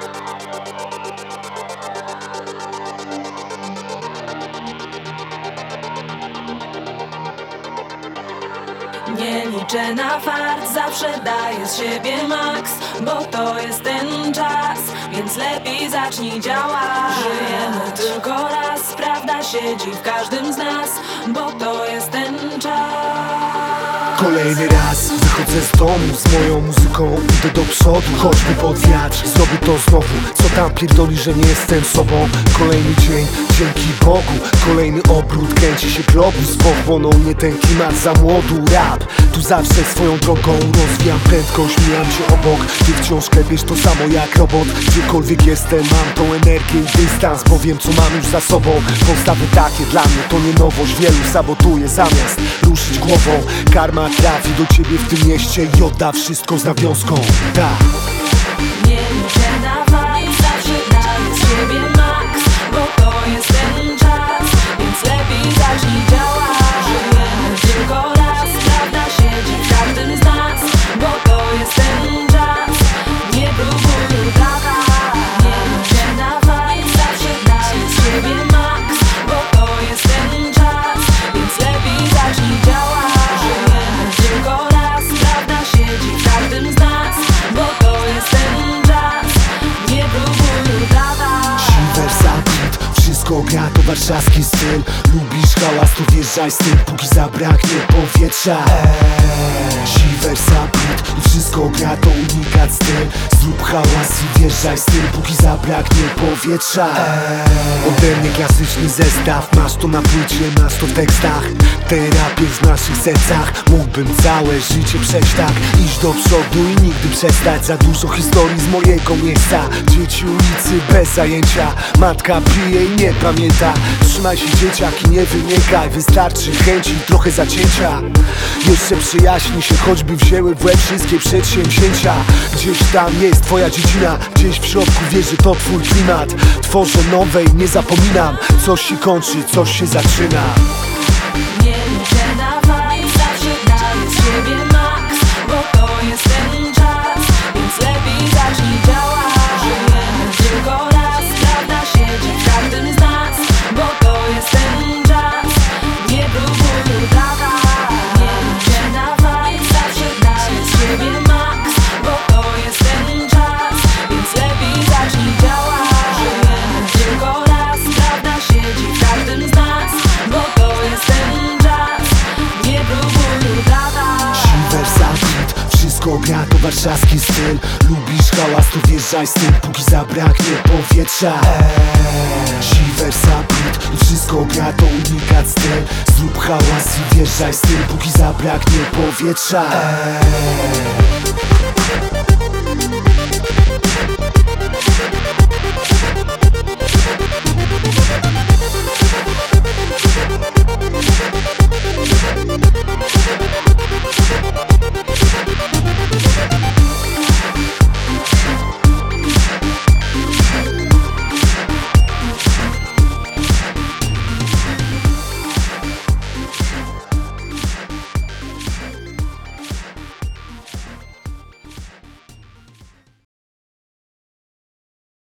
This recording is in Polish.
Nie liczę na fart, zawsze daję z siebie maks, bo to jest ten czas, więc lepiej zacznij działać. Żyjemy tylko raz, prawda siedzi w każdym z nas, bo to jest ten czas. Kolejny raz wychodzę z domu, z moją muzyką idę do przodu, choćby pod wiatr, zrobię to znowu. Co tam pierdoli, że nie jestem sobą? Kolejny dzień, dzięki Bogu, kolejny obrót, kręci się globus. Pochłonął mnie ten klimat za młodu. Rap, tu zawsze swoją drogą rozwijam prędkość, mijam cię obok. Ty wciąż klepiesz to samo jak robot. Gdziekolwiek jestem, mam tą energię i dystans, bo wiem co mam już za sobą. Postawy takie dla mnie to nie nowość, wielu sabotuje zamiast ruszyć głową. Karma trafi do ciebie w tym mieście i odda wszystko z nawiązką. Tak. Nie liczę na fakt, zawsze daję z siebie maks, bo to jest ten czas, więc lepiej zacznij działać. Żyjemy tylko raz, prawda siedzi w każdym z nas, bo to jest ten czas, nie próbuj udawać. Nie liczę na fakt, zawsze daję z siebie maks, bo to jest ten czas, więc lepiej zacznij działać. Żyjemy tylko raz, prawda siedzi w każdym z nas, bo to jest ten czas, nie próbuj udawać. Silversa beat, wszystko gra, to warszawski styl. Lubisz hałas, to wjeżdżaj z tym, póki zabraknie powietrza. Silversa beat, wszystko gra, to unikat styl. Zrób hałas i wjeżdżaj z tym, póki zabraknie powietrza. Ode mnie klasyczny zestaw, masz to na płycie, masz to w tekstach. Terapię w naszych sercach, mógłbym całe życie przejść tak. Iść do przodu i nigdy przestać. Za dużo historii z mojego miejsca. Dzieci ulicy bez zajęcia, matka pije i nie pamięta. Trzymaj się dzieciak i nie wymiękaj, wystarczy chęci i trochę zacięcia. Jeszcze przyjaźni się, choćby wzięły w łeb wszystkie przedsięwzięcia. Gdzieś tam jest twoja dziedzina, gdzieś w środku wiesz, że to twój klimat. Tworzę nowe i nie zapominam, coś się kończy, coś się zaczyna. Nie liczę na fakt, zawsze daję z siebie maks, bo to jest ten czas, więc lepiej zacznij działać. Żyjemy tylko raz, prawda siedzi w każdym z nas, bo to jest ten czas, nie próbuj udawać. Nie liczę na fakt, zawsze daję z siebie maks, bo to jest ten czas, więc lepiej zacznij działać. Żyjemy tylko raz, prawda siedzi w każdym z nas, bo to jest ten czas, nie próbuj udawać. Silversa beat, wszystko gra, to warszawski styl. Lubisz hałas, to wjeżdżaj z tym, póki zabraknie powietrza. Silversa beat, wszystko gra, to unikat styl. Zrób hałas i wjeżdżaj z tym, póki zabraknie powietrza.